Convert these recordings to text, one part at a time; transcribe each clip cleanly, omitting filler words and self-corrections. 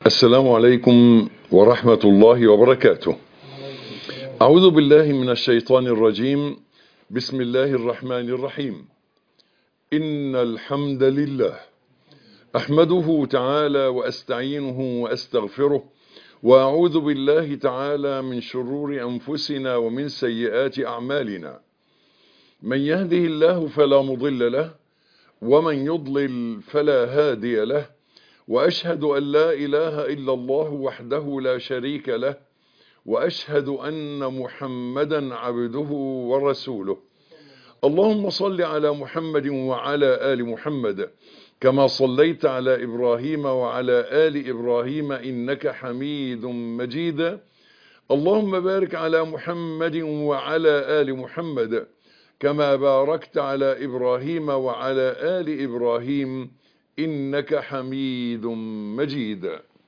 السلام عليكم ورحمة الله وبركاته. أعوذ بالله من الشيطان الرجيم. بسم الله الرحمن الرحيم. إن الحمد لله أحمده تعالى وأستعينه وأستغفره، وأعوذ بالله تعالى من شرور أنفسنا ومن سيئات أعمالنا. من يهده الله فلا مضل له، ومن يضلل فلا هادي له، وأشهد أن لا إله إلا الله وحده لا شريك له، وأشهد أن محمدا عبده ورسوله. اللهم صل على محمد وعلى آل محمد كما صليت على إبراهيم وعلى آل إبراهيم إنك حميد مجيد. اللهم بارك على محمد وعلى آل محمد كما باركت على إبراهيم وعلى آل إبراهيم إنك حميد مجيد.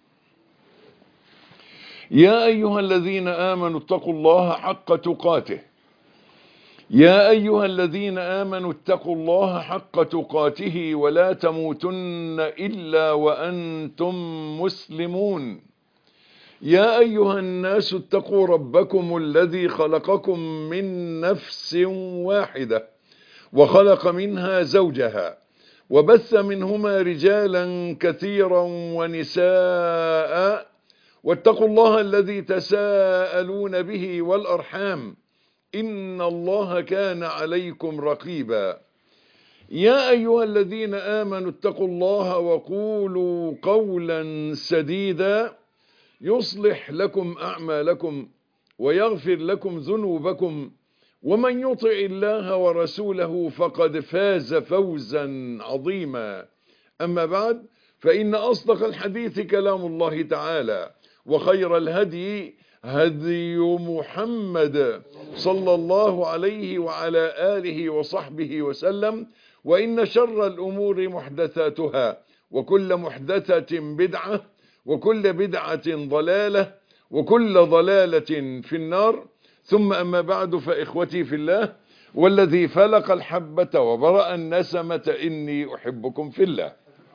يا أيها الذين آمنوا اتقوا الله حق تقاته يا أيها الذين آمنوا اتقوا الله حق تقاته ولا تموتن إلا وأنتم مسلمون. يا أيها الناس اتقوا ربكم الذي خلقكم من نفس واحدة وخلق منها زوجها وبث منهما رجالا كثيرا ونساء، واتقوا الله الذي تساءلون به والأرحام إن الله كان عليكم رقيبا. يا أيها الذين آمنوا اتقوا الله وقولوا قولا سديدا يصلح لكم أعمالكم ويغفر لكم ذنوبكم، ومن يطع الله ورسوله فقد فاز فوزا عظيما. أما بعد، فإن أصدق الحديث كلام الله تعالى، وخير الهدي هدي محمد صلى الله عليه وعلى آله وصحبه وسلم، وإن شر الأمور محدثاتها، وكل محدثة بدعة، وكل بدعة ضلالة، وكل ضلالة في النار. ثم أما بعد، فإخوتي في الله، والذي فلق الحبة وبرأ النسمة إني أحبكم في الله،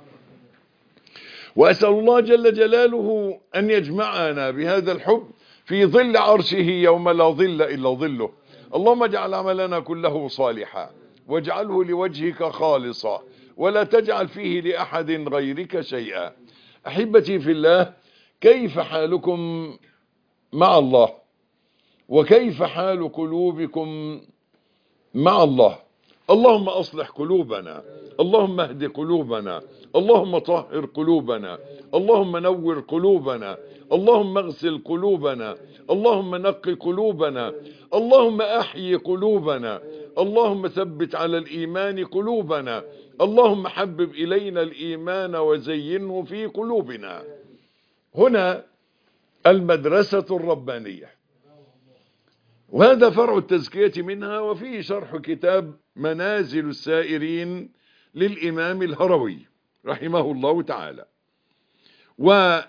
وأسأل الله جل جلاله أن يجمعنا بهذا الحب في ظل عرشه يوم لا ظل إلا ظله. اللهم اجعل عملنا كله صالحا، واجعله لوجهك خالصا، ولا تجعل فيه لأحد غيرك شيئا. أحبتي في الله، كيف حالكم مع الله؟ وكيف حال قلوبكم مع الله؟ اللهم أصلح قلوبنا، اللهم اهد قلوبنا، اللهم طهر قلوبنا، اللهم نور قلوبنا، اللهم اغسل قلوبنا، اللهم نقي قلوبنا، اللهم أحيي قلوبنا، اللهم ثبت على الإيمان قلوبنا، اللهم حبب إلينا الإيمان وزينه في قلوبنا. هنا المدرسة الربانية، وهذا فرع التزكية منها، وفيه شرح كتاب منازل السائرين للإمام الهروي رحمه الله تعالى. وقبل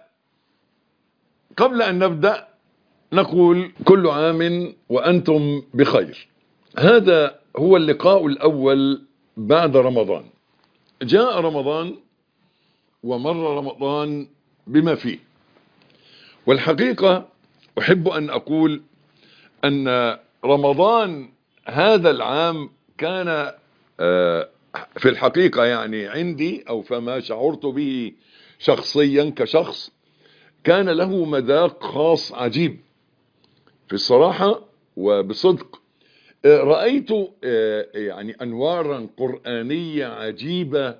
أن نبدأ نقول كل عام وأنتم بخير. هذا هو اللقاء الأول بعد رمضان. جاء رمضان ومر رمضان بما فيه، والحقيقة أحب أن أقول أن رمضان هذا العام كان في الحقيقة يعني عندي، أو فما شعرت به شخصيا كشخص، كان له مذاق خاص عجيب في الصراحة وبصدق. رأيت يعني أنوارا قرآنية عجيبة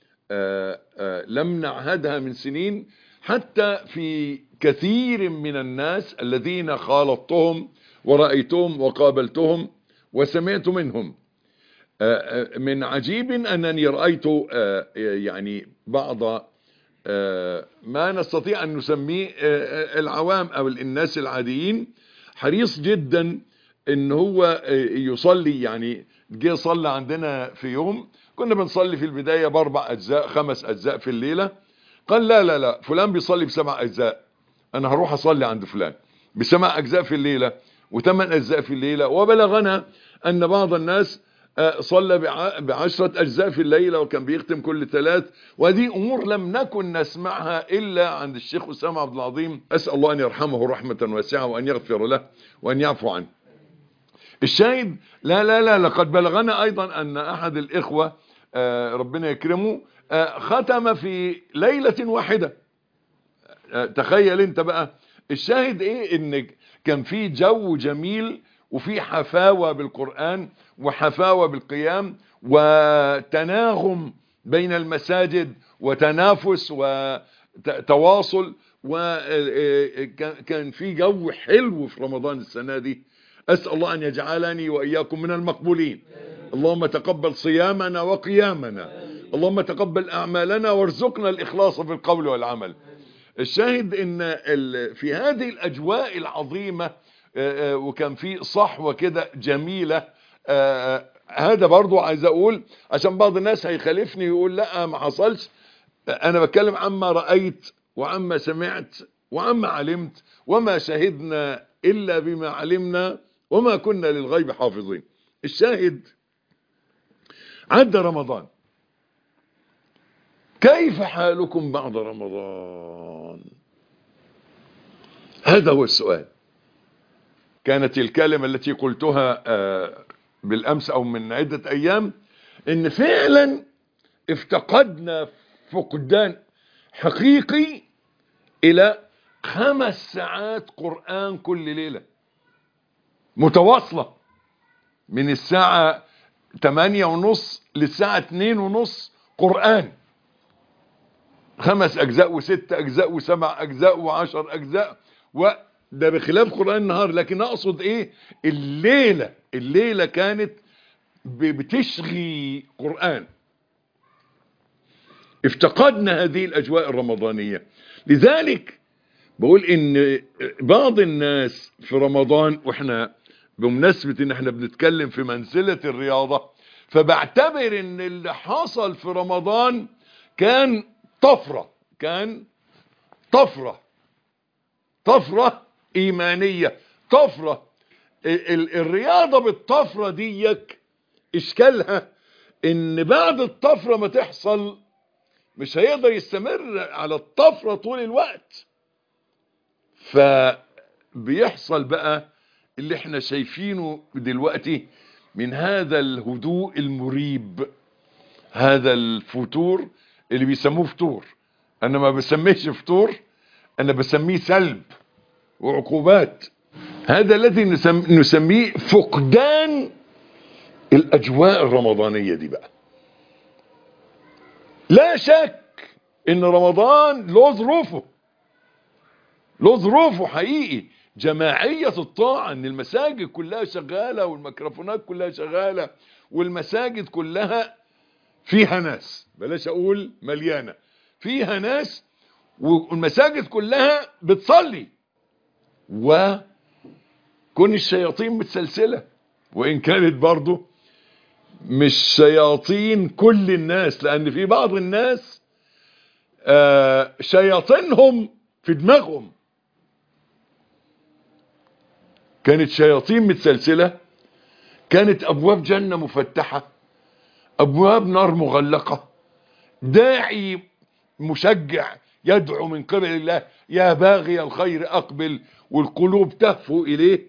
لم نعهدها من سنين، حتى في كثير من الناس الذين خالطتهم ورأيتهم وقابلتهم وسمعت منهم. من عجيب أنني رأيت يعني بعض ما نستطيع أن نسميه العوام أو الناس العاديين حريص جدا أن هو يصلي. يعني جه صلى عندنا في يوم، كنا بنصلي في البداية ب4 أجزاء 5 أجزاء في الليلة. قال لا لا لا، فلان بيصلي ب7 أجزاء، أنا هروح أصلي عند فلان ب7 أجزاء في الليلة و8 أجزاء في الليلة. وبلغنا أن بعض الناس صلى ب10 أجزاء في الليلة وكان بيختم كل 3. وهذه أمور لم نكن نسمعها إلا عند الشيخ أسامة عبد العظيم. أسأل الله أن يرحمه رحمة واسعة وأن يغفر له وأن يعفو عنه. الشاهد لا لا لا لقد بلغنا أيضا أن أحد الإخوة ربنا يكرمه ختم في ليلة واحدة. تخيل انت بقى. الشاهد ايه؟ ان كان في جو جميل وفي حفاوة بالقرآن وحفاوة بالقيام وتناغم بين المساجد وتنافس وتواصل، وكان في جو حلو في رمضان السنة دي. أسأل الله أن يجعلني وإياكم من المقبولين. اللهم تقبل صيامنا وقيامنا، اللهم تقبل أعمالنا وارزقنا الإخلاص في القول والعمل. الشاهد ان في هذه الاجواء العظيمة وكان في صحوة كده جميلة. هذا برضو عايز اقول عشان بعض الناس هيخالفني يقول لا ما حصلش. انا بتكلم عما رأيت وعما سمعت وعما علمت، وما شهدنا الا بما علمنا وما كنا للغيب حافظين. الشاهد عدى رمضان، كيف حالكم بعد رمضان؟ هذا هو السؤال. كانت الكلمة التي قلتها بالأمس أو من عدة أيام إن فعلا افتقدنا فقدان حقيقي إلى 5 ساعات قرآن كل ليلة متواصلة من الساعة 8:30 للساعة 2:30 قرآن، 5 أجزاء و6 أجزاء و7 أجزاء و10 أجزاء، وده بخلاف قرآن النهار. لكن أقصد إيه؟ الليلة كانت بتشغي قرآن. افتقدنا هذه الأجواء الرمضانية. لذلك بقول إن بعض الناس في رمضان، وإحنا بمناسبة إن إحنا بنتكلم في منزلة الرياضة، فبعتبر إن اللي حصل في رمضان كان طفرة إيمانية، طفرة. الرياضة بالطفرة ديك إشكالها إن بعد الطفرة ما تحصل مش هيقدر يستمر على الطفرة طول الوقت. فبيحصل بقى اللي احنا شايفينه دلوقتي من هذا الهدوء المريب، هذا الفتور اللي بيسموه فتور. انا ما بسميش فتور، انا بسميه سلب وعقوبات. هذا الذي نسميه فقدان الاجواء الرمضانية دي بقى. لا شك ان رمضان له ظروفه حقيقي. جماعية الطاعة، ان المساجد كلها شغالة والميكروفونات كلها شغالة والمساجد كلها فيها ناس، بلاش اقول مليانة، فيها ناس، والمساجد كلها بتصلي، وكون الشياطين متسلسلة، وان كانت برضو مش شياطين كل الناس، لان في بعض الناس شياطينهم في دماغهم. كانت شياطين متسلسلة، كانت ابواب جنة مفتحة، ابواب نار مغلقة، داعي مشجع يدعو من قبل الله يا باغي الخير اقبل، والقلوب تهفو اليه.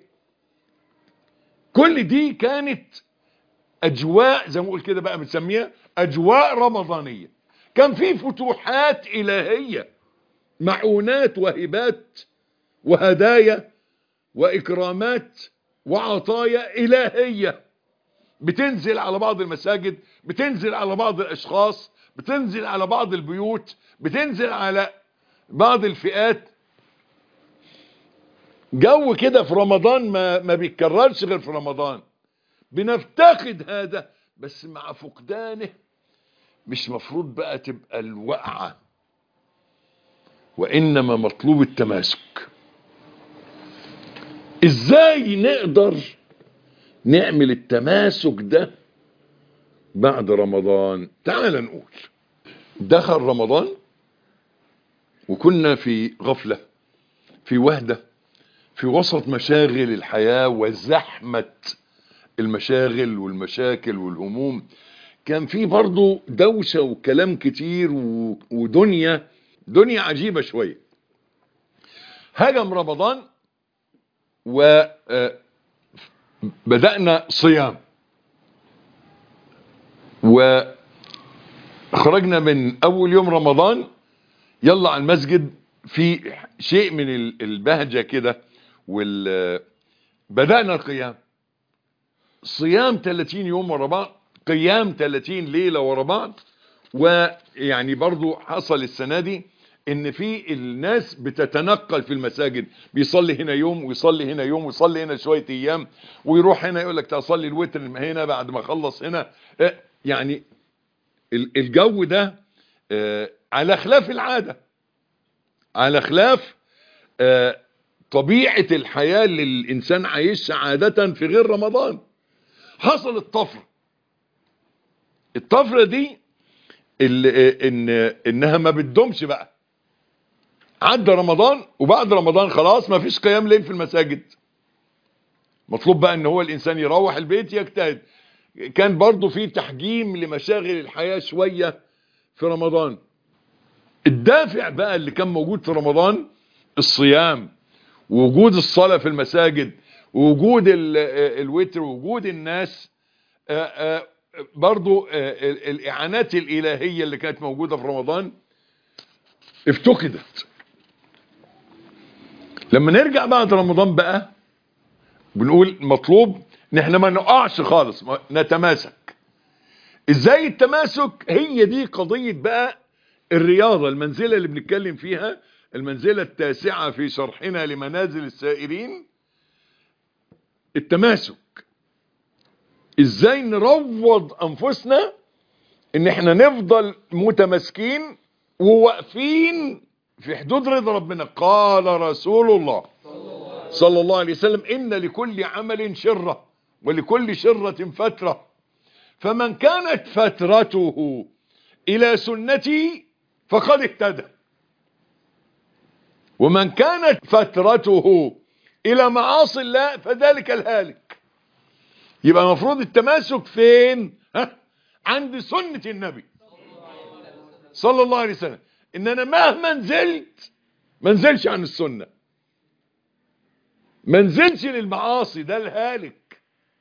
كل دي كانت اجواء زي ما اقول كده بقى بنسميها اجواء رمضانية. كان في فتوحات الهية، معونات وهبات وهدايا واكرامات وعطايا الهية بتنزل على بعض المساجد، بتنزل على بعض الاشخاص، بتنزل على بعض البيوت، بتنزل على بعض الفئات. جو كده في رمضان ما بيتكررش غير في رمضان. بنفتقد هذا، بس مع فقدانه مش مفروض بقى تبقى الوقعة، وإنما مطلوب التماسك. ازاي نقدر نعمل التماسك ده بعد رمضان؟ تعال نقول دخل رمضان وكنا في غفلة، في وهدة، في وسط مشاغل الحياة وزحمة المشاغل والمشاكل والهموم، كان في برضو دوشة وكلام كتير ودنيا عجيبة شوية. هجم رمضان وبدأنا صيام، وخرجنا من أول يوم رمضان يلا على المسجد في شيء من البهجة كده، بدأنا القيام، صيام 30 يوم ورا بعض، قيام 30 ليلة ورا بعض. ويعني برضو حصل السنة دي ان في الناس بتتنقل في المساجد، بيصلي هنا يوم ويصلي هنا يوم ويصلي هنا شوية ايام، ويروح هنا يقول لك تصلي الوتر هنا بعد ما خلص هنا. يعني الجو ده على خلاف العادة، على خلاف طبيعة الحياة اللي الانسان عايشها عادة في غير رمضان. حصلت الطفرة دي انها ما بتدومش بقى. عدى رمضان وبعد رمضان خلاص ما فيش قيام ليل في المساجد، مطلوب بقى ان هو الانسان يروح البيت يجتهد. كان برضو في تحجيم لمشاغل الحياة شوية في رمضان. الدافع بقى اللي كان موجود في رمضان الصيام، ووجود الصلاة في المساجد، ووجود الوتر، ووجود الناس، برضو الإعانات الإلهية اللي كانت موجودة في رمضان افتقدت. لما نرجع بعد رمضان بقى بنقول مطلوب ان احنا ما نقعش خالص، نتماسك. ازاي التماسك؟ هي دي قضية بقى الرياضة، المنزلة اللي بنتكلم فيها، المنزلة التاسعة في شرحنا لمنازل السائرين، التماسك. ازاي نروض انفسنا ان احنا نفضل متماسكين وواقفين في حدود رضا ربنا. قال رسول الله صلى الله عليه وسلم: ان لكل عمل شرة ولكل شرة فترة، فمن كانت فترته الى سنتي فقد اهتدى، ومن كانت فترته الى معاصي الله فذلك الهالك. يبقى المفروض التماسك فين؟ عند سنة النبي صلى الله عليه وسلم. ان انا مهما نزلت ما نزلش عن السنة، ما نزلش للمعاصي، ده الهالك.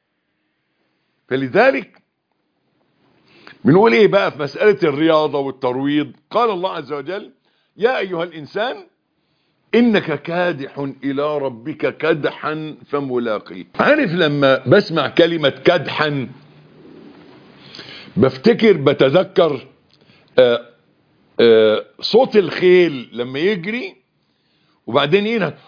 فلذلك بنقول ايه بقى في مسألة الرياضة والترويض؟ قال الله عز وجل: يا ايها الانسان انك كادح الى ربك كدحا فملاقيه. عارف لما بسمع كلمة كدحا بتذكر صوت الخيل لما يجري وبعدين هنا،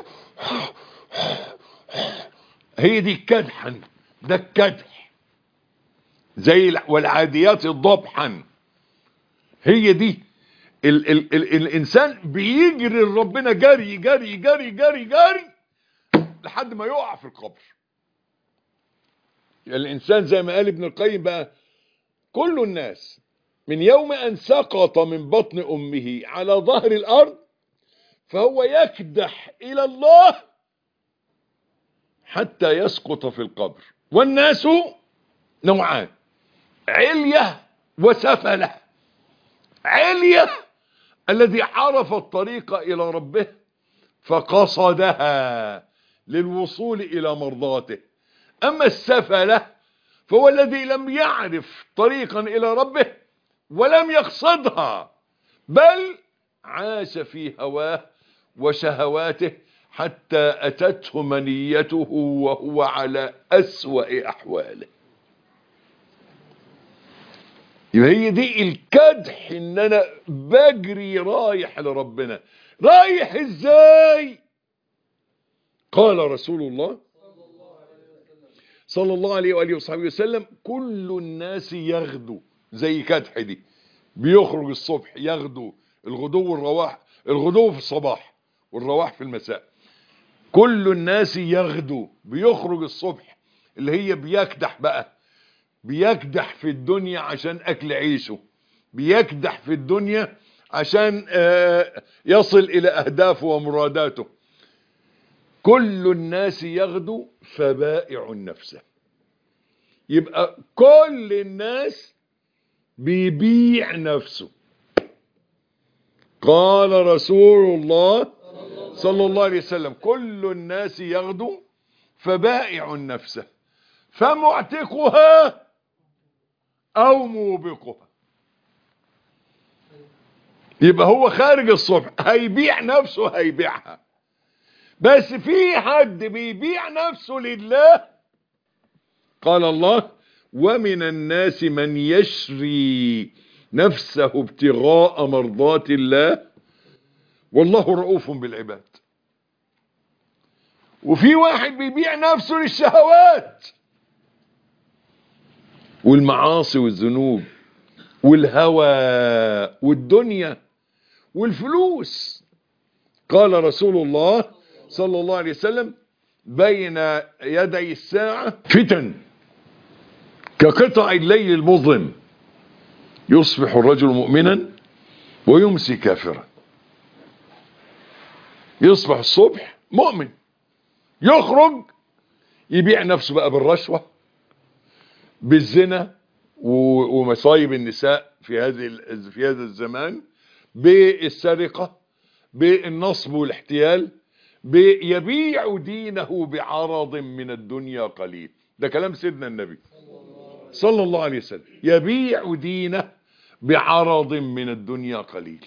هي دي كدحا، ده الكدح. زي والعاديات ضبحا، هي دي الانسان بيجري لربنا جري جري جري جري جري لحد ما يقع في القبر. الانسان زي ما قال ابن القيم بقى: كل الناس من يوم ان سقط من بطن امه على ظهر الارض فهو يكدح الى الله حتى يسقط في القبر. والناس نوعان: علية وسفلة. علية الذي عرف الطريق الى ربه فقصدها للوصول الى مرضاته. اما السفلة فهو الذي لم يعرف طريقا الى ربه ولم يقصدها، بل عاش في هواه وشهواته حتى اتته منيته وهو على اسوأ احواله. يبقى هي دي الكدح، ان انا بجري رايح لربنا. رايح ازاي؟ قال رسول الله صلى الله عليه وآله وصحبه وسلم: كل الناس يغدو. زي كدح دي، بيخرج الصبح يغدو، الغدو والرواح، الغدو في الصباح والرواح في المساء. كل الناس يغدو، بيخرج الصبح اللي هي بيكدح بقى، بيكدح في الدنيا عشان اكل عيشه، بيكدح في الدنيا عشان يصل الى اهدافه ومراداته. كل الناس يغدو فبائع نفسه. يبقى كل الناس بيبيع نفسه. قال رسول الله صلى الله عليه وسلم: كل الناس يغدو فبائع نفسه فمعتقها او موبقها. يبقى هو خارج الصبح هيبيع نفسه، هيبيعها. بس في حد بيبيع نفسه لله. قال الله: ومن الناس من يشري نفسه ابتغاء مرضات الله والله رؤوف بالعباد. وفي واحد بيبيع نفسه للشهوات والمعاصي والذنوب والهوى والدنيا والفلوس. قال رسول الله صلى الله عليه وسلم: بين يدي الساعة فتن كقطع الليل المظلم، يصبح الرجل مؤمنا ويمسي كافرا. يصبح الصبح مؤمن، يخرج يبيع نفسه بقى بالرشوة، بالزنا ومصايب النساء في هذا الزمان، بالسرقة، بالنصب والاحتيال، يبيع دينه بعرض من الدنيا قليل. ده كلام سيدنا النبي صلى الله عليه وسلم. يبيع دينه بعرض من الدنيا قليل.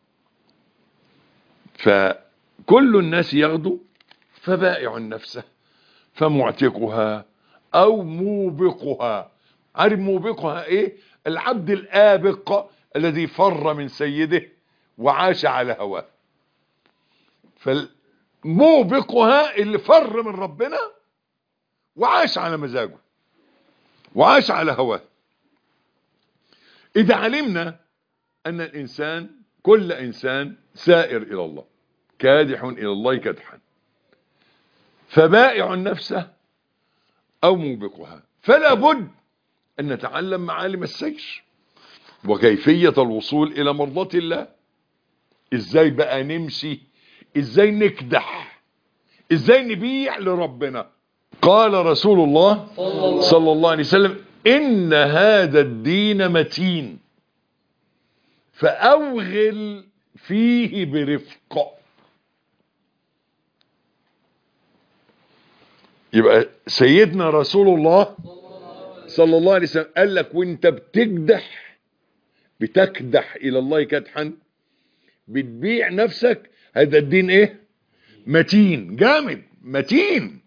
فكل الناس يغدو فبائع نفسه فمعتقها او موبقها. عارف موبقها ايه؟ العبد الآبق الذي فر من سيده وعاش على هواه. فالموبقها اللي فر من ربنا وعاش على مزاجه وعاش على هواه. إذا علمنا أن الإنسان، كل إنسان سائر إلى الله، كادح إلى الله كدحا، فبائع نفسه أو موبقها، فلا بد أن نتعلم معالم السير وكيفية الوصول إلى مرضاة الله. إزاي بقى نمشي، إزاي نكدح، إزاي نبيع لربنا. قال رسول الله صلى الله عليه وسلم: إن هذا الدين متين فأوغل فيه برفق. يبقى سيدنا رسول الله صلى الله عليه وسلم قال لك وانت بتكدح إلى الله كدحا، بتبيع نفسك، هذا الدين ايه؟ متين، جامد، متين،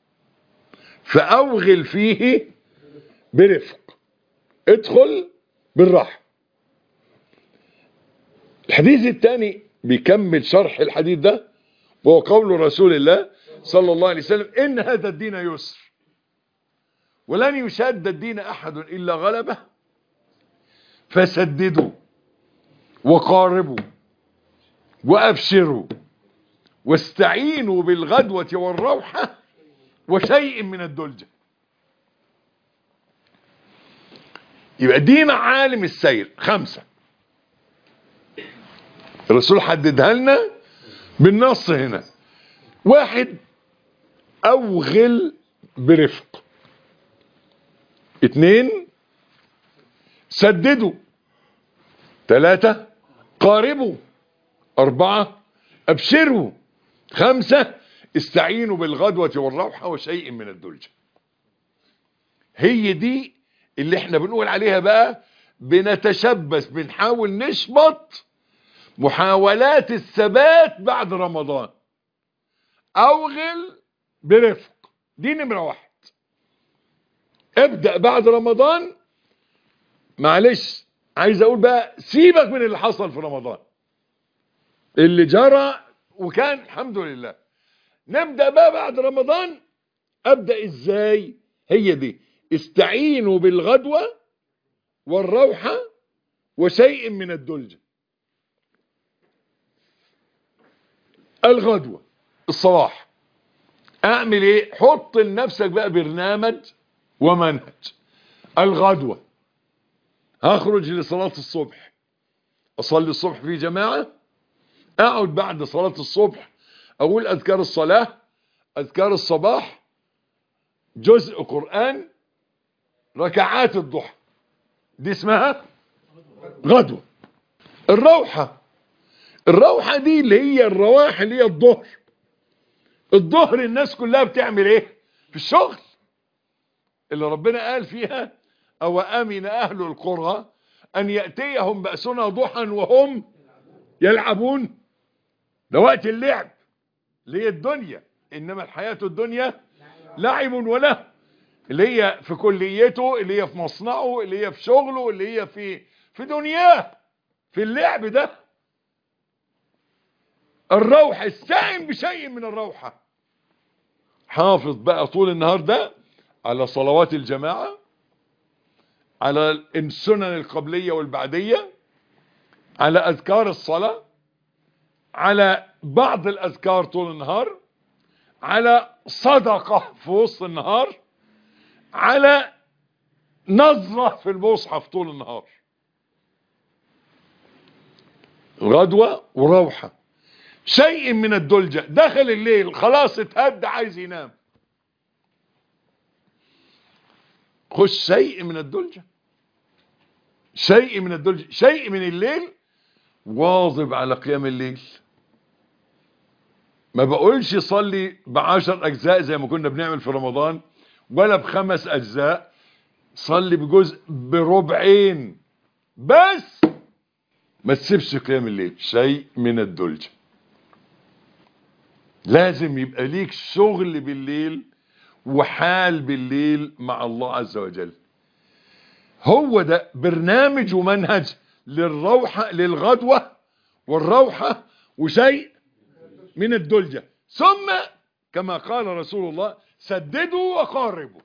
فأوغل فيه برفق، ادخل بالراحة. الحديث الثاني بيكمل شرح الحديث ده، وهو قول رسول الله صلى الله عليه وسلم: إن هذا الدين يسر ولن يشاد الدين أحد إلا غلبه فسددوا وقاربوا وأبشروا واستعينوا بالغدوة والروحة وشيء من الدلجة. يبقى دي معالم السير 5 الرسول حددها لنا بالنص هنا. 1: أوغل برفق. 2: سددوا. 3: قاربوا. 4: أبشروا. 5: استعينوا بالغدوة والروحة وشيء من الدلجة. هي دي اللي احنا بنقول عليها بقى، بنتشبث، بنحاول نشبط محاولات الثبات بعد رمضان. أوغل برفق، دي نمرة 1. ابدأ بعد رمضان. معلش عايز اقول بقى، سيبك من اللي حصل في رمضان، اللي جرى وكان الحمد لله. نبدأ بقى بعد رمضان. ابدأ ازاي؟ هي دي: استعينوا بالغدوة والروحة وشيء من الدلجة. الغدوة الصباح، اعمل ايه؟ حط لنفسك بقى برنامج ومنهج. الغدوة: هخرج لصلاة الصبح، اصلي الصبح في جماعة، اقعد بعد صلاة الصبح اقول اذكار الصلاة، اذكار الصباح، جزء قرآن، ركعات الضحى دي اسمها غدوة. الروحة دي اللي هي الرواح اللي هي الظهر. الظهر الناس كلها بتعمل ايه؟ في الشغل اللي ربنا قال فيها او امن اهل القرى ان يأتيهم بأسنا ضحى وهم يلعبون. ده وقت اللعب اللي هي الدنيا، انما الحياة الدنيا لعب وله، اللي هي في كليته، اللي هي في مصنعه، اللي هي في شغله، اللي هي في دنياه، في اللعب ده. الروح استعن بشيء من الروحة. حافظ بقى طول النهار ده على صلوات الجماعة، على السنن القبلية والبعدية، على أذكار الصلاة، على بعض الأذكار طول النهار، على صدقة في وسط النهار، على نظرة في المصحف طول النهار. غدوة وروحة. شيء من الدلجة، دخل الليل خلاص اتهد عايز ينام، خش شيء من الدلجة، شيء من الدلجة، شيء من الليل. واظب على قيام الليل. ما بقولش صلي ب10 أجزاء زي ما كنا بنعمل في رمضان، ولا ب5 أجزاء. صلي بجزء، بربعين بس، ما تسيبش قيام الليل. شيء من الدلجة. لازم يبقى ليك شغل بالليل وحال بالليل مع الله عز وجل. هو ده برنامج ومنهج للروحة، للغدوة والروحة وشيء من الدلجة. ثم كما قال رسول الله سددوا وقاربوا.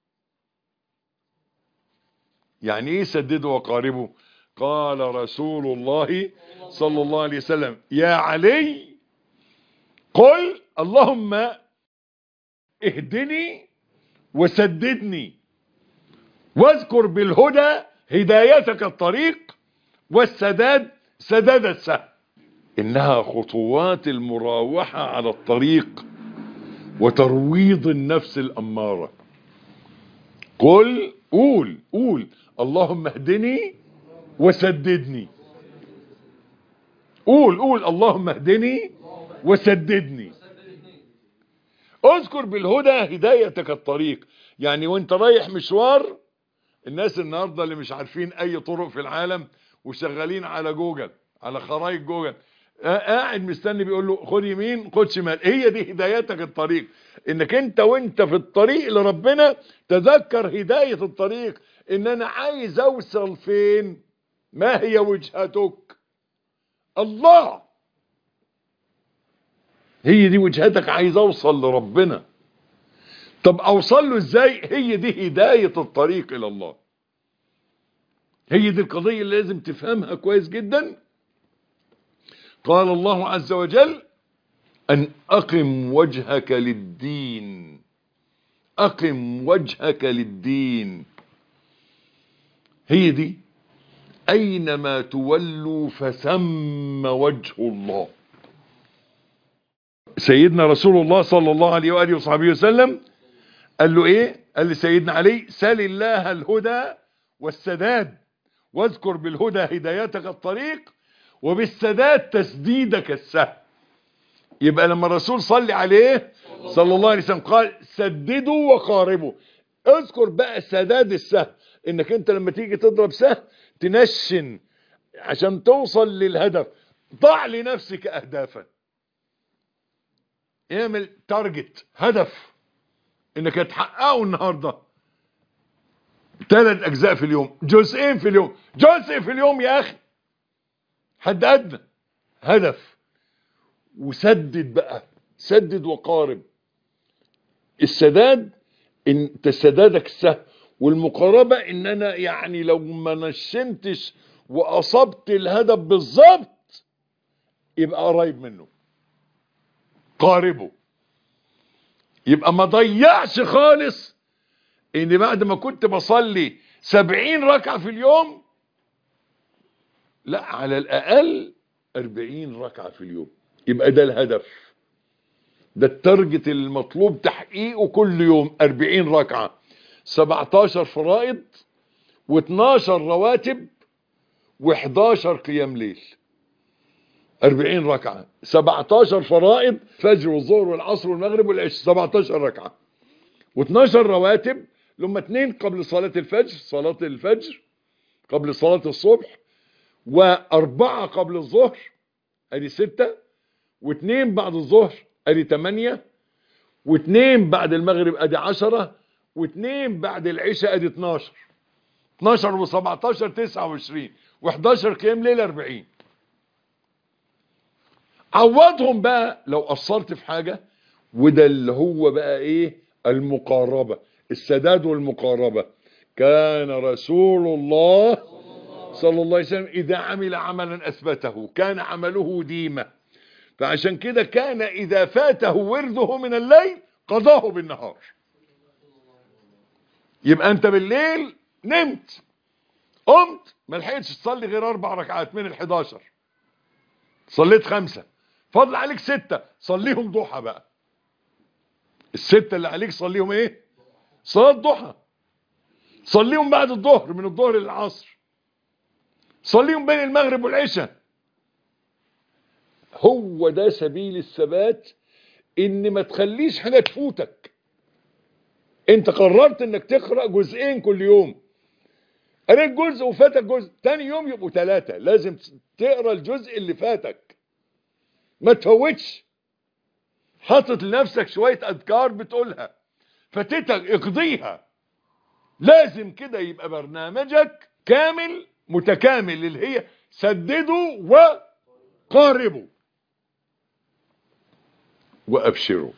يعني ايه سددوا وقاربوا؟ قال رسول الله صلى الله عليه وسلم يا علي قل اللهم اهدني وسددني واذكر بالهدى هدايتك الطريق والسداد سداد السهم. إنها خطوات المراوحة على الطريق وترويض النفس الأمارة. قل قول اللهم اهدني وسددني. قول اللهم اهدني وسددني. اذكر بالهدى هدايتك الطريق. يعني وانت رايح مشوار، الناس النهاردة اللي مش عارفين اي طرق في العالم وشغالين على جوجل، على خرائط جوجل، قاعد مستني بيقول له خد يمين خد شمال. هي دي هدايتك الطريق، انك انت وانت في الطريق لربنا تذكر هداية الطريق، ان انا عايز اوصل فين. ما هي وجهتك؟ الله. هي دي وجهتك، عايز اوصل لربنا. طب اوصل له ازاي؟ هي دي هداية الطريق الى الله. هي دي القضية اللي لازم تفهمها كويس جدا. قال الله عز وجل أن أقم وجهك للدين. أقم وجهك للدين. هي دي أينما تولوا فثم وجه الله. سيدنا رسول الله صلى الله عليه وآله وصحبه وسلم قال له إيه؟ قال لسيدنا علي سل الله الهدى والسداد واذكر بالهدى هدايتك الطريق وبالسداد تسديدك السهم. يبقى لما الرسول صلي عليه صلى الله عليه وسلم قال سددوا وقاربوا، اذكر بقى سداد السهم، انك انت لما تيجي تضرب سهم تنشن عشان توصل للهدف. ضع لنفسك اهدافا، اعمل تارجت، هدف انك هتحققه النهارده. 3 أجزاء في اليوم، جزئين في اليوم، جزء في اليوم يا اخي، حد ادنى هدف. وسدد بقى، سدد وقارب. السداد انت سدادك السهم، والمقاربة ان انا يعني لو ما نشنتش واصبت الهدف بالظبط يبقى قريب منه. قاربه. يبقى ما ضيعش خالص ان بعد ما كنت بصلي 70 ركعة في اليوم، لا على الاقل 40 ركعة في اليوم. يبقى ده الهدف، ده التارجت المطلوب تحقيقه كل يوم 40 ركعة. 17 فرائض و12 رواتب و11 قيام ليل. 40 ركعة. 17 فرائض، فجر والظهر والعصر والمغرب والعشاء، 17 ركعة. و12 رواتب لما 2 قبل صلاة الفجر، صلاة الفجر قبل صلاة الصبح، و4 قبل الظهر ادي 6، و2 بعد الظهر ادي 8، و2 بعد المغرب ادي 10، و2 بعد العشاء ادي 12. 12 و17 29، و11 قيام ليل 40. عوضهم بقى لو قصرت في حاجة، وده اللي هو بقى ايه؟ المقاربة، السداد والمقاربة. كان رسول الله صلى الله عليه وسلم إذا عمل عملا أثبته كان عمله ديمة. فعشان كده كان إذا فاته ورده من الليل قضاه بالنهار. يبقى أنت بالليل نمت، قمت ما لحقتش تصلي غير 4 ركعات من ال11، صليت 5، فضل عليك 6، صليهم ضحى بقى. ال6 اللي عليك صليهم ايه؟ صلاة ضحى. صليهم بعد الظهر، من الظهر للعصر، صليهم بين المغرب والعشاء. هو ده سبيل الثبات، ان ما تخليش حاجة تفوتك. انت قررت انك تقرأ جزئين كل يوم، قريت جزء وفاتك جزء، تاني يوم يبقوا 3. لازم تقرأ الجزء اللي فاتك، ما تفوتش. حاطط لنفسك شوية اذكار بتقولها، فاتتك اقضيها. لازم كده يبقى برنامجك كامل متكامل، اللي هي سددوا وقاربوا وابشروا.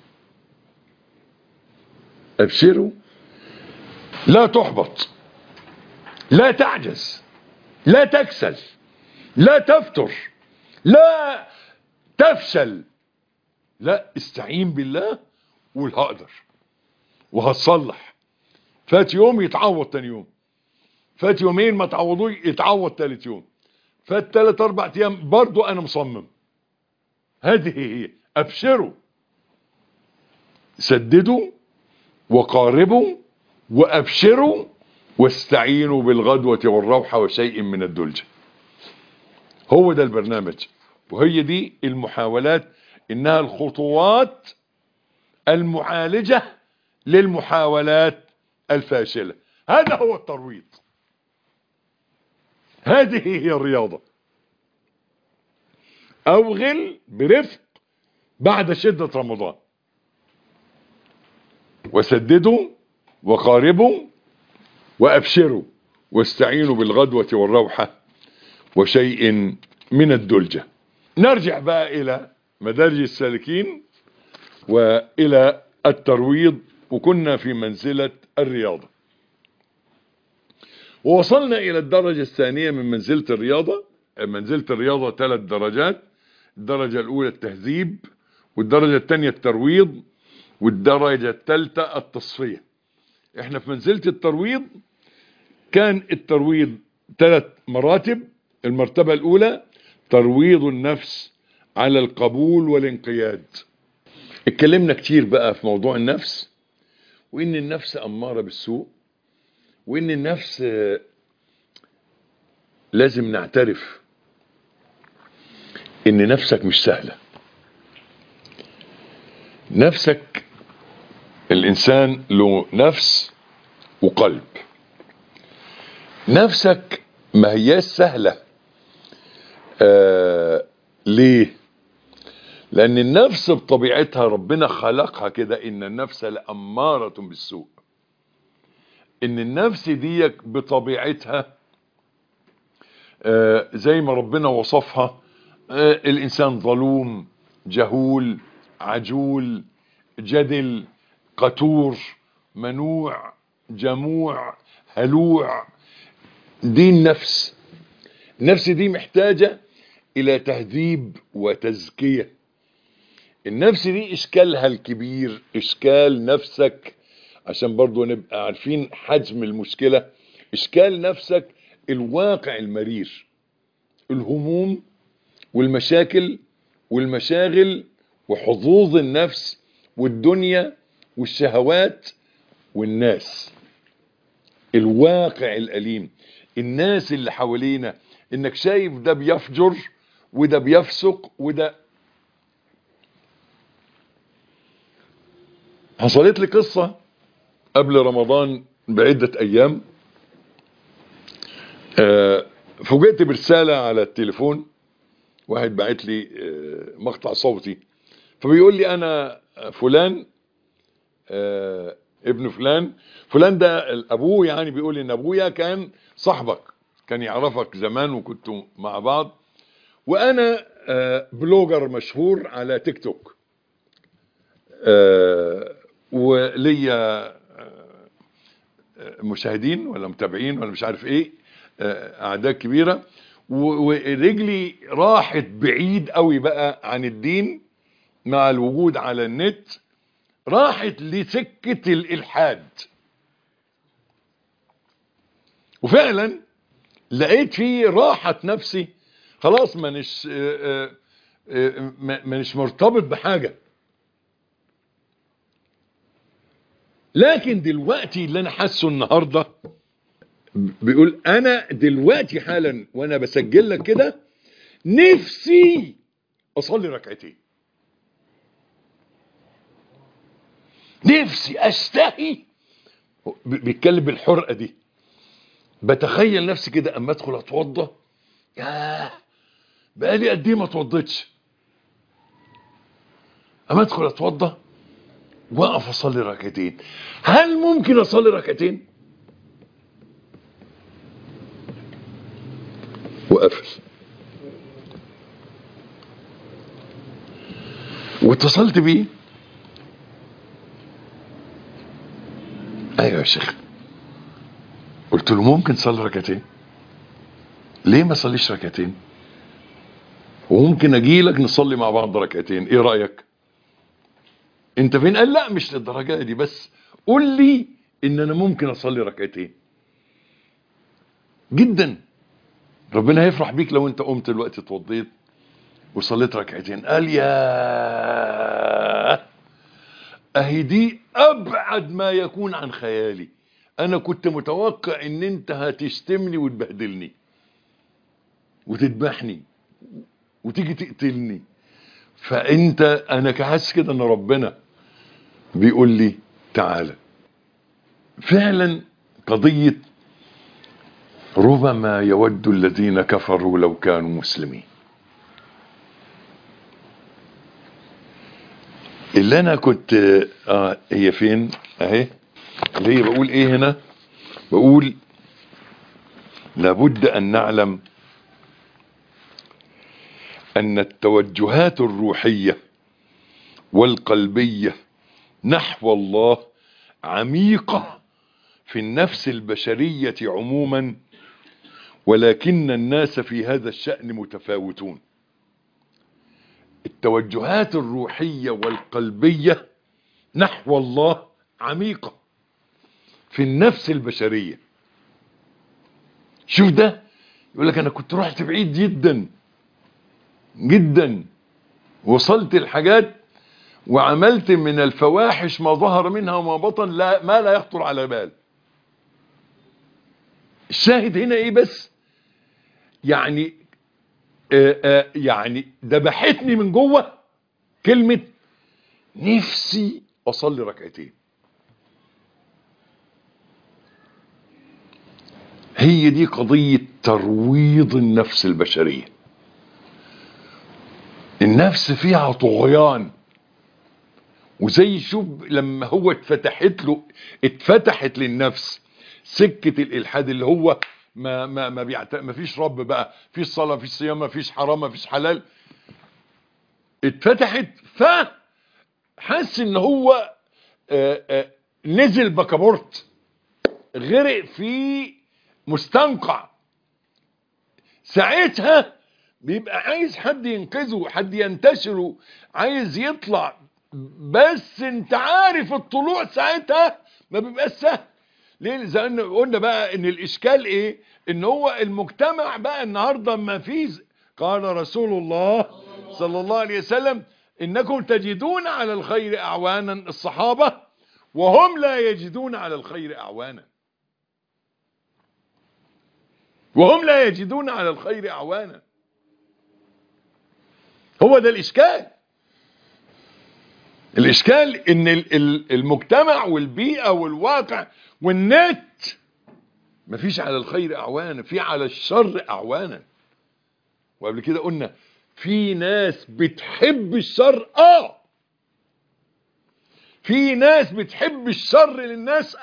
ابشروا، لا تحبط، لا تعجز، لا تكسل، لا تفتر، لا تفشل. لا، استعين بالله وقول هقدر وهتصلح. فات يوم يتعوض تاني يوم، فات يومين ما تعوضوش يتعوض تالت يوم، فات 3 4 ايام برضو انا مصمم. هذه هي ابشروا. سددوا وقاربوا وابشروا واستعينوا بالغدوة والروحة وشيء من الدلجة. هو ده البرنامج، وهي دي المحاولات، انها الخطوات المعالجة للمحاولات الفاشلة. هذا هو الترويض، هذه هي الرياضة. اوغل برفق بعد شدة رمضان. وسددوا وقاربوا وابشروا واستعينوا بالغدوة والروحة وشيء من الدلجة. نرجع بقى الى مدارج السالكين والى الترويض، وكنا في منزلة الرياضة، ووصلنا الى الدرجة الثانية من منزلة الرياضة. منزلة الرياضة 3 درجات. الدرجة الاولى التهذيب، والدرجة الثانية الترويض، والدرجة الثالثة التصفية. احنا في منزلة الترويض. كان الترويض 3 مراتب. المرتبة الاولى ترويض النفس على القبول والانقياد. اتكلمنا كتير بقى في موضوع النفس، وان النفس امارة بالسوء، وان النفس لازم نعترف ان نفسك مش سهلة. نفسك، الانسان له نفس وقلب. نفسك ما هي سهلة. ليه؟ لان النفس بطبيعتها ربنا خلقها كده، ان النفس لأمارة بالسوء. ان النفس دي بطبيعتها زي ما ربنا وصفها، الانسان ظلوم، جهول، عجول، جدل، قتور، منوع، جموع، هلوع. دي النفس. النفس دي محتاجة الى تهذيب وتزكية. النفس دي اشكالها الكبير، اشكال نفسك، عشان برضو نبقى عارفين حجم المشكلة. اشكال نفسك الواقع المرير، الهموم والمشاكل والمشاغل وحظوظ النفس والدنيا والشهوات والناس، الواقع الأليم، الناس اللي حوالينا، انك شايف ده بيفجر وده بيفسق وده. حصلت لي قصة قبل رمضان بعدة ايام. فوجئت برسالة على التليفون، واحد بعت لي مقطع صوتي، فبيقول لي انا فلان ابن فلان. فلان ده ابوه، يعني بيقول ان ابويا كان صاحبك، كان يعرفك زمان وكنتوا مع بعض، وانا بلوجر مشهور على تيك توك، وليا مشاهدين ولا متابعين ولا مش عارف ايه، اعداد كبيرة، ورجلي راحت بعيد قوي بقى عن الدين مع الوجود على النت، راحت لسكة الإلحاد. وفعلا لقيت فيه راحة نفسي، خلاص مانيش مرتبط بحاجة. لكن دلوقتي اللي انا حاسه النهاردة، بيقول انا دلوقتي حالا وانا بسجل لك كده نفسي اصلي ركعتين، نفسي اشتهي. بيتكلم بالحرقة دي، بتخيل نفسي كده اما ادخل اتوضى، ياه بقالي قد ايه ما اتوضيتش، اما ادخل اتوضى واقف اصلي ركعتين. هل ممكن اصلي ركعتين؟ وقفل. واتصلت بيه، ايوه يا شيخ. قلت له ممكن تصلي ركعتين؟ ليه ما صليش ركعتين؟ وممكن اجي لك نصلي مع بعض ركعتين، ايه رايك؟ انت فين؟ قال لا مش للدرجه دي، بس قول لي ان انا ممكن اصلي ركعتين. جدا ربنا هيفرح بيك لو انت قمت دلوقتي اتوضيت وصليت ركعتين. قال يا اهي دي ابعد ما يكون عن خيالي. انا كنت متوقع ان انت هتشتمني وتبهدلني وتذبحني وتيجي تقتلني، انا حاسس كده ان ربنا بيقول لي تعالى. فعلا قضية ربما يود الذين كفروا لو كانوا مسلمين. اللي انا كنت هي فين اهي، اللي هي بقول ايه هنا، بقول لابد ان نعلم ان التوجهات الروحية والقلبية نحو الله عميقة في النفس البشرية عموما، ولكن الناس في هذا الشأن متفاوتون. التوجهات الروحية والقلبية نحو الله عميقة في النفس البشرية. شوف ده يقول لك انا كنت رحت بعيد جدا جدا، وصلت الحاجات وعملت من الفواحش ما ظهر منها وما بطن، ما لا يخطر على بال. الشاهد هنا ايه بس؟ يعني يعني دبحتني من جوه كلمة نفسي اصلي ركعتين. هي دي قضية ترويض النفس البشرية. النفس فيها طغيان، وزي شوف لما هو اتفتحت للنفس سكة الالحاد، اللي هو ما فيش رب بقى، فيش صلاة، فيش صيام، ما فيش حرام، ما فيش حلال، اتفتحت، فحس ان هو نزل بكابورت، غرق في مستنقع. ساعتها بيبقى عايز حد ينقذه، حد ينتشره، عايز يطلع. بس انت عارف الطلوع ساعتها ما بيبقاش سهل. ليه؟ زي ما قلنا بقى ان الاشكال ايه، ان هو المجتمع بقى النهارده ما فيش. قال رسول الله صلى الله عليه وسلم انكم تجدون على الخير اعوانا، الصحابة، وهم لا يجدون على الخير أعوانا. وهم لا يجدون على الخير أعوانا. هو ده الإشكال. الإشكال إن المجتمع والبيئة والواقع والنت مفيش على الخير أعوانا، في على الشر أعوانا. وقبل كده قلنا في ناس بتحب الشر، في ناس بتحب الشر للناس،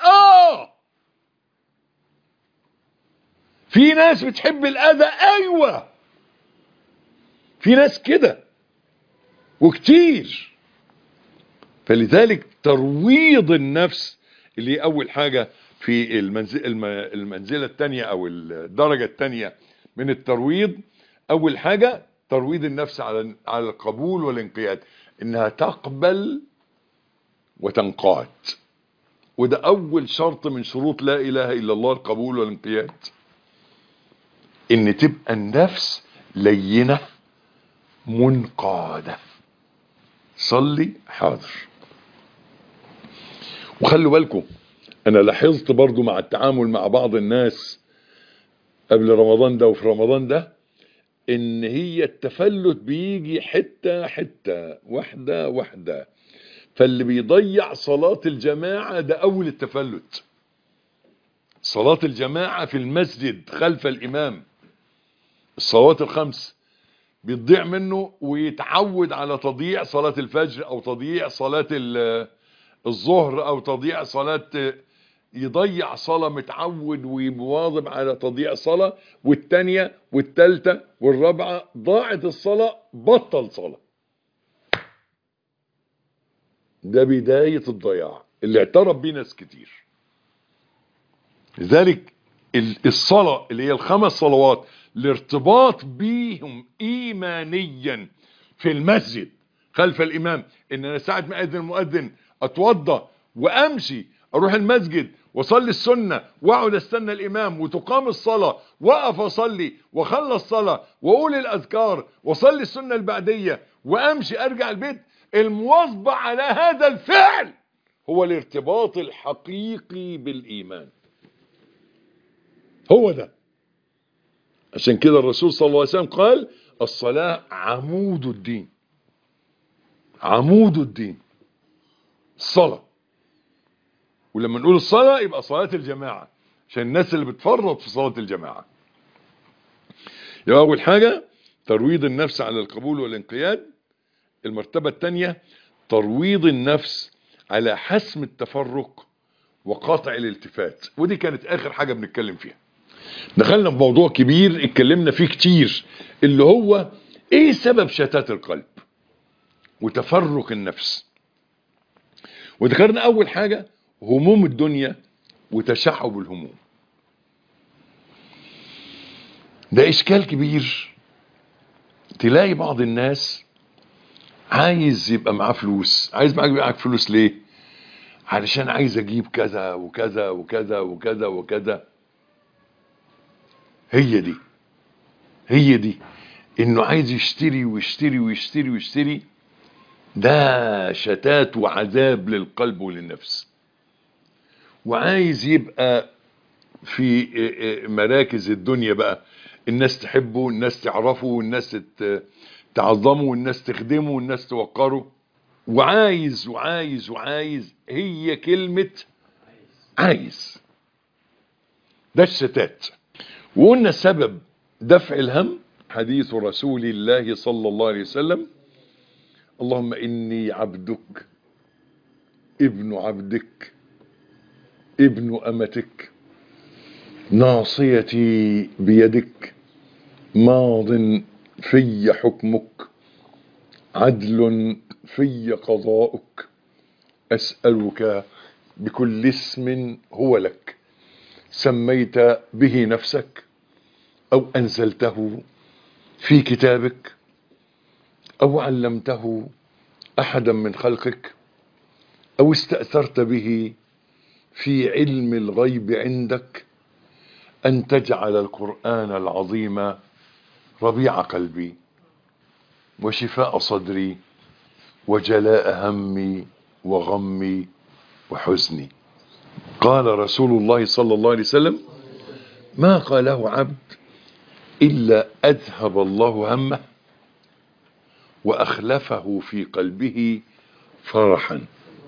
في ناس بتحب الأذى، أيوة، في ناس كده وكتير. فلذلك ترويض النفس اللي أول حاجة في المنزلة الثانية أو الدرجة الثانية من الترويض، أول حاجة ترويض النفس على القبول والانقياد، إنها تقبل وتنقاد. وده أول شرط من شروط لا إله إلا الله، القبول والانقياد. إن تبقى النفس لينة منقادة. صلي حاضر. وخلوا بالكم، أنا لاحظت برضو مع التعامل مع بعض الناس قبل رمضان ده وفي رمضان ده، إن هي التفلت بيجي حتة حتة، واحدة واحدة. فاللي بيضيع صلاة الجماعة ده أول التفلت. صلاة الجماعة في المسجد خلف الإمام، الصلوات الخمس، بيضيع منه ويتعود على تضييع صلاة الفجر أو تضييع صلاة الظهر أو تضييع صلاة، يضيع صلاة، متعود ويواظب على تضييع صلاة، والتانية والتالتة والرابعة ضاعت الصلاة، بطل صلاة. ده بداية الضياع اللي اعترف بيه ناس كتير. لذلك الصلاة اللي هي الخمس صلوات، الارتباط بيهم إيمانيا في المسجد خلف الإمام، إن أنا ساعة ما أذن المؤذن أتوضى وأمشي أروح المسجد وصلي السنة وأقعد أستنى الإمام وتقام الصلاة وأقف أصلي وخلص صلاة وأقول الأذكار وصلي السنة البعدية وأمشي أرجع البيت. المواظبة على هذا الفعل هو الارتباط الحقيقي بالإيمان. هو ده. عشان كده الرسول صلى الله عليه وسلم قال الصلاة عمود الدين. عمود الدين الصلاة. ولما نقول الصلاة يبقى صلاة الجماعة، عشان الناس اللي بتفرط في صلاة الجماعة. يبقى أول حاجة ترويض النفس على القبول والانقياد. المرتبة الثانية ترويض النفس على حسم التفرق وقطع الالتفات. ودي كانت آخر حاجة بنتكلم فيها. دخلنا في موضوع كبير اتكلمنا فيه كتير، اللي هو ايه سبب شتات القلب وتفرق النفس. وذكرنا اول حاجة هموم الدنيا وتشعب الهموم. ده اشكال كبير. تلاقي بعض الناس عايز يبقى معاه فلوس. عايز معاك فلوس ليه؟ علشان عايز اجيب كذا وكذا وكذا وكذا وكذا. هي دي انه عايز يشتري ويشتري ويشتري ويشتري. ده شتات وعذاب للقلب وللنفس. وعايز يبقى في مراكز الدنيا بقى، الناس تحبه، الناس تعرفه، الناس تعظمه، والناس تخدمه، والناس توقره. وعايز وعايز وعايز، هي كلمة عايز. ده الشتات. وقلنا السبب دفع الهم حديث رسول الله صلى الله عليه وسلم: اللهم إني عبدك ابن عبدك ابن أمتك ناصيتي بيدك ماض في حكمك عدل في قضاؤك أسألك بكل اسم هو لك سميت به نفسك أو أنزلته في كتابك أو علمته أحدا من خلقك أو استأثرت به في علم الغيب عندك أن تجعل القرآن العظيم ربيع قلبي وشفاء صدري وجلاء همي وغمي وحزني. قال رسول الله صلى الله عليه وسلم: ما قاله عبد إلا أذهب الله همه وأخلفه في قلبه فرحا.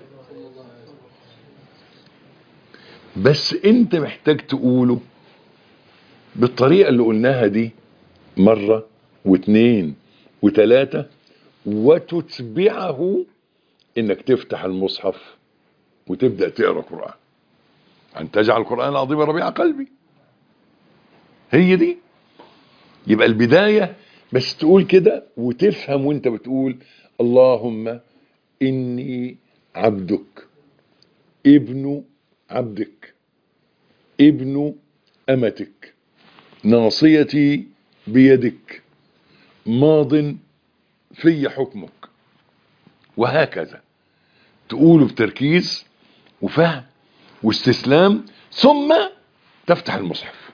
بس انت محتاج تقوله بالطريقة اللي قلناها دي مرة واثنين وثلاثة، وتتبعه انك تفتح المصحف وتبدأ تقرأ قرآن. أن تجعل القرآن العظيم ربيع قلبي، هي دي. يبقى البداية بس تقول كده وتفهم وانت بتقول: اللهم إني عبدك ابن عبدك ابن أمتك ناصيتي بيدك ماض في حكمك. وهكذا تقوله بتركيز وفهم واستسلام، ثم تفتح المصحف.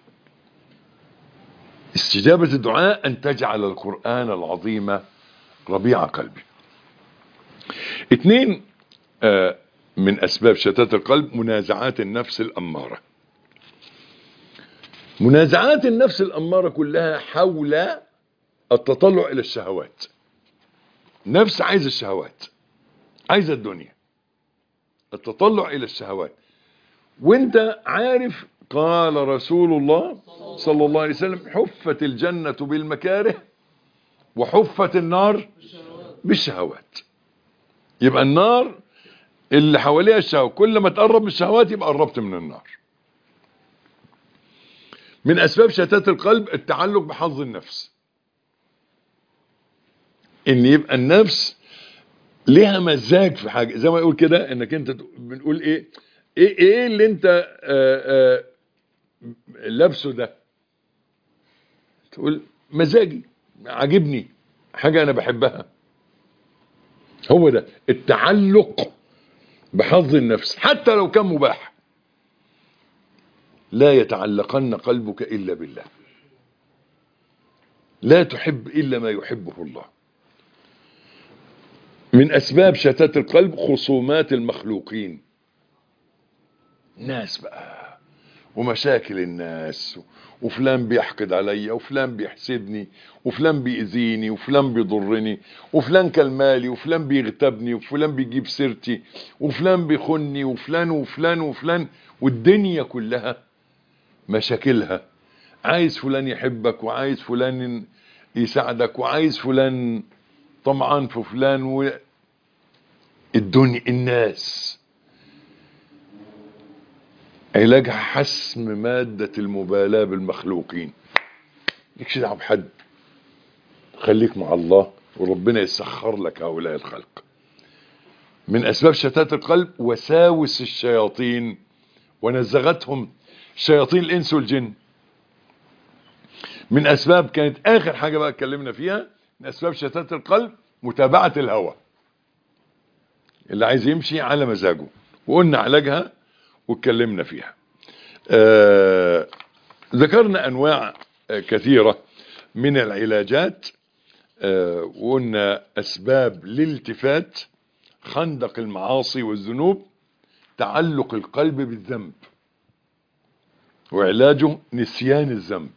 استجابة الدعاء أن تجعل القرآن العظيم ربيع قلبي. 2 من أسباب شتات القلب منازعات النفس الأمارة. منازعات النفس الأمارة كلها حول التطلع إلى الشهوات. نفس عايز الشهوات، عايز الدنيا، التطلع إلى الشهوات. وانت عارف قال رسول الله صلى الله عليه وسلم: حفت الجنة بالمكاره وحفت النار بالشهوات. يبقى النار اللي حواليها الشهوات، كل ما تقرب من الشهوات يبقى قربت من النار. من أسباب شتات القلب التعلق بحظ النفس، ان يبقى النفس ليها مزاج في حاجة. زي ما يقول كده انك انت بنقول ايه اللي انت لابسه ده، تقول مزاجي عاجبني، حاجة انا بحبها. هو ده التعلق بحظ النفس، حتى لو كان مباح. لا يتعلقن قلبك إلا بالله، لا تحب إلا ما يحبه الله. من أسباب شتات القلب خصومات المخلوقين، ناس بقى ومشاكل الناس، وفلان بيحقد عليا، وفلان بيحسدني، وفلان بيأذيني، وفلان بيضرني، وفلان كالمالي، وفلان بيغتابني، وفلان بيجيب سيرتي، وفلان بيخني، وفلان وفلان وفلان. والدنيا كلها مشاكلها. عايز فلان يحبك، وعايز فلان يساعدك، وعايز فلان طمعان في فلان. الدنيا الناس علاجها حسم مادة المبالاة بالمخلوقين. مالكش دعوه بحد، خليك مع الله وربنا يسخر لك هؤلاء الخلق. من أسباب شتات القلب وساوس الشياطين ونزغتهم شياطين الإنس والجن. من أسباب كانت آخر حاجة بقى اتكلمنا فيها من أسباب شتات القلب متابعة الهوى، اللي عايز يمشي على مزاجه، وقلنا علاجها واتكلمنا فيها. ذكرنا أنواع كثيرة من العلاجات، وقلنا أسباب الالتفات: خندق المعاصي والذنوب، تعلق القلب بالذنب، وعلاجه نسيان الذنب.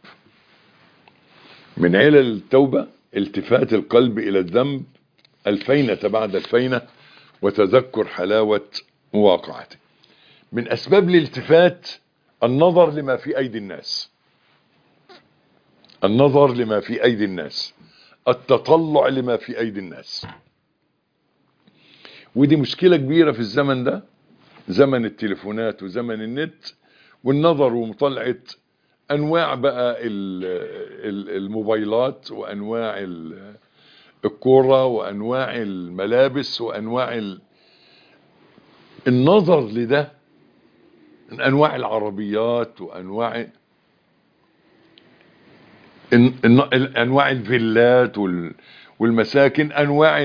من علل التوبة التفات القلب إلى الذنب الفينة بعد الفينة وتذكر حلاوة مواقعته. من أسباب الالتفات النظر لما في أيدي الناس، النظر لما في أيدي الناس، التطلع لما في أيدي الناس. ودي مشكلة كبيرة في الزمن ده، زمن التليفونات وزمن النت، والنظر ومطلعة أنواع بقى الموبايلات، وأنواع الكورة، وأنواع الملابس، وأنواع النظر لده، أنواع العربيات، وأنواع أنواع الفيلات والمساكن، أنواع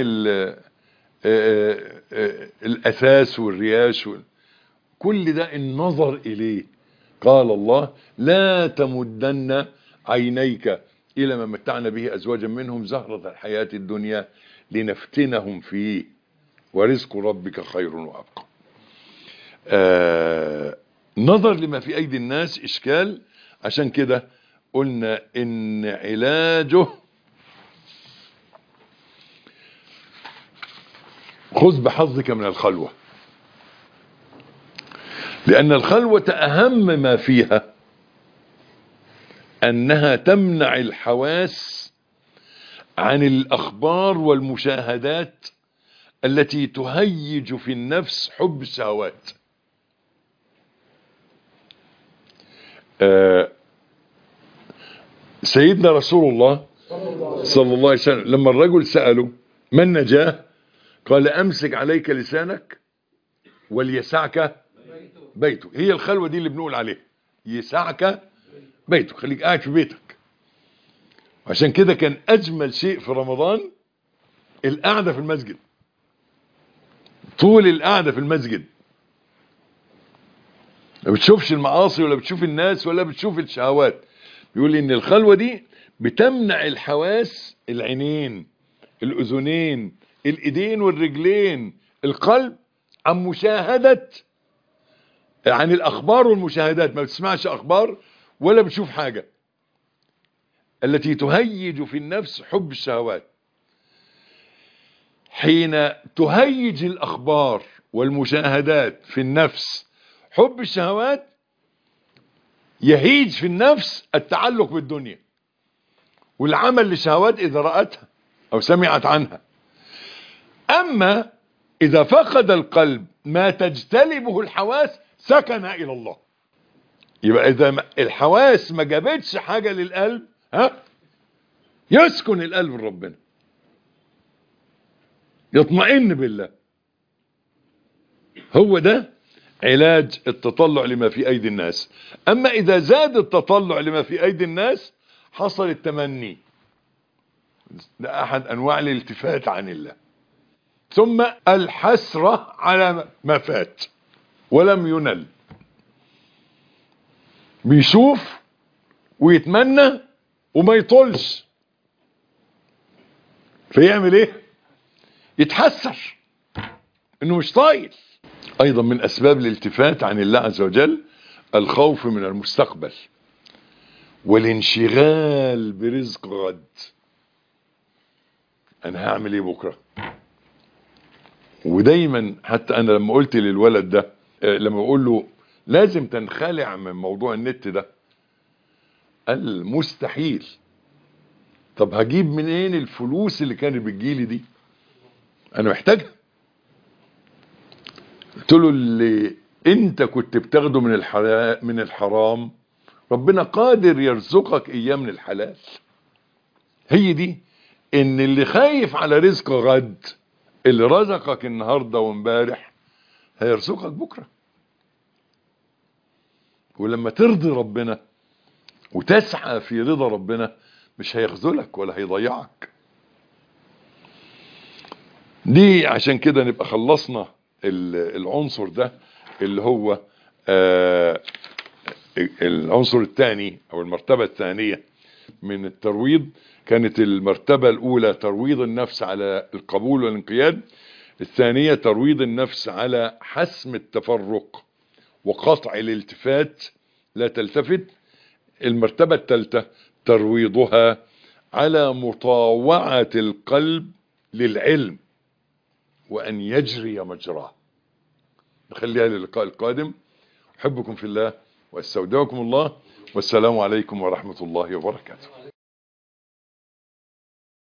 الأثاث والرياش، كل ده النظر إليه. قال الله: لا تمدن عينيك إلى ما متعنا به أزواجا منهم زهرة الحياة الدنيا لنفتنهم فيه ورزق ربك خير وأبقى. نظر لما في أيدي الناس إشكال. عشان كده قلنا إن علاجه خذ بحظك من الخلوة، لأن الخلوة أهم ما فيها أنها تمنع الحواس عن الأخبار والمشاهدات التي تهيج في النفس حب الشهوات. سيدنا رسول الله صلى الله عليه وسلم لما الرجل سأله ما النجاة، قال أمسك عليك لسانك وليسعك بيتك. هي الخلوة دي اللي بنقول عليها، يسعك بيتك، خليك قاعد في بيتك. عشان كده كان أجمل شيء في رمضان القعدة في المسجد، طول القعدة في المسجد، ما بتشوفش المعاصي ولا بتشوف الناس ولا بتشوف الشهوات. بيقول ان الخلوة دي بتمنع الحواس، العينين، الاذنين، الايدين والرجلين، القلب، عن مشاهدة، عن الاخبار والمشاهدات. ما بتسمعش اخبار ولا بتشوف حاجة التي تهيج في النفس حب الشهوات. حين تهيج الاخبار والمشاهدات في النفس حب الشهوات، يهيج في النفس التعلق بالدنيا والعمل لشهوات إذا رأتها أو سمعت عنها. أما إذا فقد القلب ما تجتلبه الحواس سكن إلى الله. يبقى إذا الحواس ما جابتش حاجة للقلب، يسكن القلب لربنا، يطمئن بالله. هو ده علاج التطلع لما في أيدي الناس. أما إذا زاد التطلع لما في أيدي الناس حصل التمني، ده أحد أنواع الالتفات عن الله. ثم الحسرة على ما فات ولم ينل، بيشوف ويتمنى وما يطولش، فيعمل ايه؟ يتحسر انه مش طايل. ايضا من اسباب الالتفات عن الله عز وجل الخوف من المستقبل والانشغال برزق غد. انا هعمل ايه بكره؟ ودايما حتى انا لما قلت للولد ده، لما بقول له لازم تنخلع من موضوع النت ده، قال مستحيل. طب هجيب منين الفلوس اللي كانت بتجيلي دي؟ انا محتاجها. قلت له اللي انت كنت بتاخده من الحرام ربنا قادر يرزقك اياه من الحلال. هي دي ان اللي خايف على رزق غد، اللي رزقك النهارده وامبارح هيرزقك بكره. ولما ترضي ربنا وتسعى في رضا ربنا مش هيخذلك ولا هيضيعك. دي عشان كده نبقى خلصنا العنصر ده اللي هو العنصر الثاني او المرتبة الثانية من الترويض. كانت المرتبة الاولى ترويض النفس على القبول والانقياد، الثانية ترويض النفس على حسم التفرق وقطع الالتفات، لا تلتفت. المرتبة الثالثة ترويضها على مطاوعة القلب للعلم وأن يجري مجراه. نخليها للقاء القادم. أحبكم في الله واستودعكم الله، والسلام عليكم ورحمة الله وبركاته.